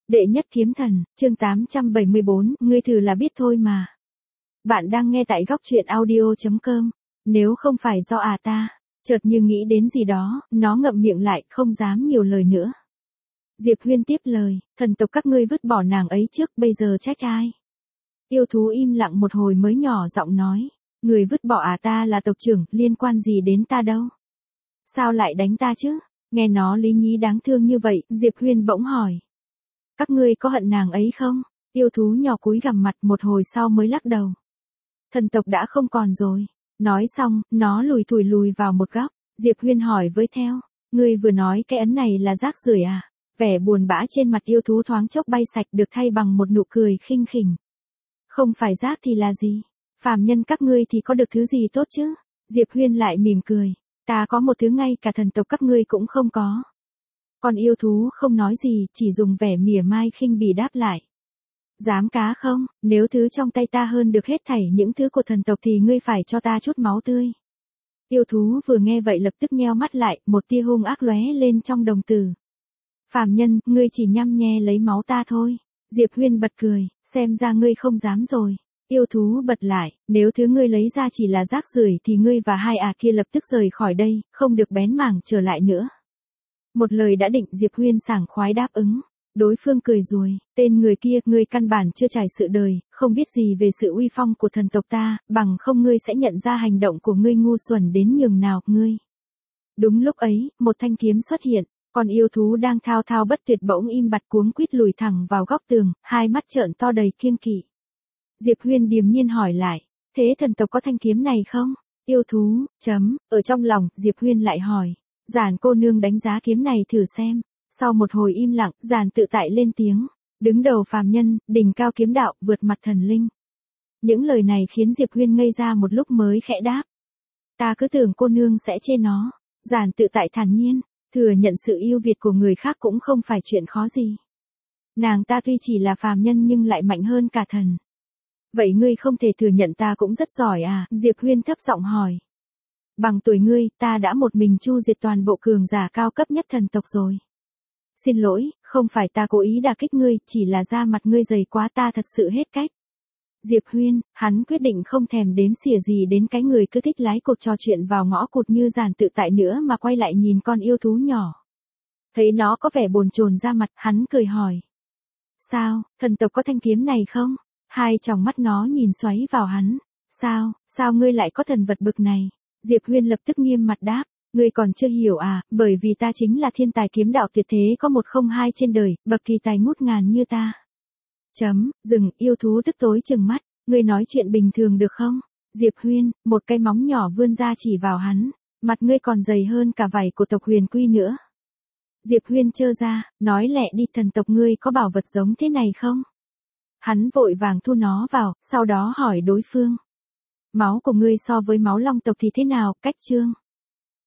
Đệ nhất kiếm thần, chương 874, ngươi thử là biết thôi mà. Bạn đang nghe tại góc truyện audio.com. Nếu không phải do ta, chợt như nghĩ đến gì đó, nó ngậm miệng lại, không dám nhiều lời nữa. Diệp Huyên tiếp lời, thần tộc các ngươi vứt bỏ nàng ấy trước, bây giờ trách ai? Yêu thú im lặng một hồi mới nhỏ giọng nói, người vứt bỏ ta là tộc trưởng, liên quan gì đến ta đâu? Sao lại đánh ta chứ? Nghe nó lý nhí đáng thương như vậy, Diệp Huyên bỗng hỏi. Các ngươi có hận nàng ấy không? Yêu thú nhỏ cúi gằm mặt một hồi sau mới lắc đầu. Thần tộc đã không còn rồi. Nói xong, nó lùi thủi lùi vào một góc. Diệp Huyên hỏi với theo. Ngươi vừa nói cái ấn này là rác rưởi à? Vẻ buồn bã trên mặt yêu thú thoáng chốc bay sạch được thay bằng một nụ cười khinh khỉnh. Không phải rác thì là gì? Phàm nhân các ngươi thì có được thứ gì tốt chứ? Diệp Huyên lại mỉm cười. Ta có một thứ ngay cả thần tộc các ngươi cũng không có. Con yêu thú không nói gì, chỉ dùng vẻ mỉa mai khinh bỉ đáp lại. Dám cá không, nếu thứ trong tay ta hơn được hết thảy những thứ của thần tộc thì ngươi phải cho ta chút máu tươi. Yêu thú vừa nghe vậy lập tức nheo mắt lại, một tia hung ác lóe lên trong đồng tử. Phàm nhân, ngươi chỉ nhăm nhe lấy máu ta thôi. Diệp Huyên bật cười, xem ra ngươi không dám rồi. Yêu thú bật lại, nếu thứ ngươi lấy ra chỉ là rác rưởi thì ngươi và hai kia lập tức rời khỏi đây, không được bén mảng trở lại nữa. Một lời đã định, Diệp Huyên sảng khoái đáp ứng. Đối phương cười rồi, tên người kia, ngươi căn bản chưa trải sự đời, không biết gì về sự uy phong của thần tộc ta, bằng không ngươi sẽ nhận ra hành động của ngươi ngu xuẩn đến nhường nào, ngươi. Đúng lúc ấy, một thanh kiếm xuất hiện, con yêu thú đang thao thao bất tuyệt bỗng im bặt cuống quýt lùi thẳng vào góc tường, hai mắt trợn to đầy kiêng kỵ. Diệp Huyên điềm nhiên hỏi lại, thế thần tộc có thanh kiếm này không? Yêu thú, ở trong lòng, Diệp Huyên lại hỏi. Giản cô nương đánh giá kiếm này thử xem. Sau một hồi im lặng, Giản tự tại lên tiếng. Đứng đầu phàm nhân, đỉnh cao kiếm đạo, vượt mặt thần linh. Những lời này khiến Diệp Huyên ngây ra một lúc mới khẽ đáp. Ta cứ tưởng cô nương sẽ chê nó. Giản tự tại thản nhiên, thừa nhận sự ưu việt của người khác cũng không phải chuyện khó gì. Nàng ta tuy chỉ là phàm nhân nhưng lại mạnh hơn cả thần. Vậy ngươi không thể thừa nhận ta cũng rất giỏi à? Diệp Huyên thấp giọng hỏi. Bằng tuổi ngươi, ta đã một mình chu diệt toàn bộ cường giả cao cấp nhất thần tộc rồi. Xin lỗi, không phải ta cố ý đả kích ngươi, chỉ là da mặt ngươi dày quá, ta thật sự hết cách. Diệp Huyên, hắn quyết định không thèm đếm xỉa gì đến cái người cứ thích lái cuộc trò chuyện vào ngõ cụt như Giản tự tại nữa mà quay lại nhìn con yêu thú nhỏ. Thấy nó có vẻ bồn chồn ra mặt, hắn cười hỏi. Sao, thần tộc có thanh kiếm này không? Hai tròng mắt nó nhìn xoáy vào hắn. Sao ngươi lại có thần vật bực này? Diệp Huyên lập tức nghiêm mặt đáp, ngươi còn chưa hiểu à, bởi vì ta chính là thiên tài kiếm đạo tuyệt thế có 102 trên đời, bậc kỳ tài ngút ngàn như ta. Dừng, yêu thú tức tối trừng mắt, ngươi nói chuyện bình thường được không? Diệp Huyên, một cái móng nhỏ vươn ra chỉ vào hắn, mặt ngươi còn dày hơn cả vảy của tộc Huyền Quy nữa. Diệp Huyên trơ ra, nói lẹ đi, thần tộc ngươi có bảo vật giống thế này không? Hắn vội vàng thu nó vào, sau đó hỏi đối phương. Máu của ngươi so với máu long tộc thì thế nào, cách chương?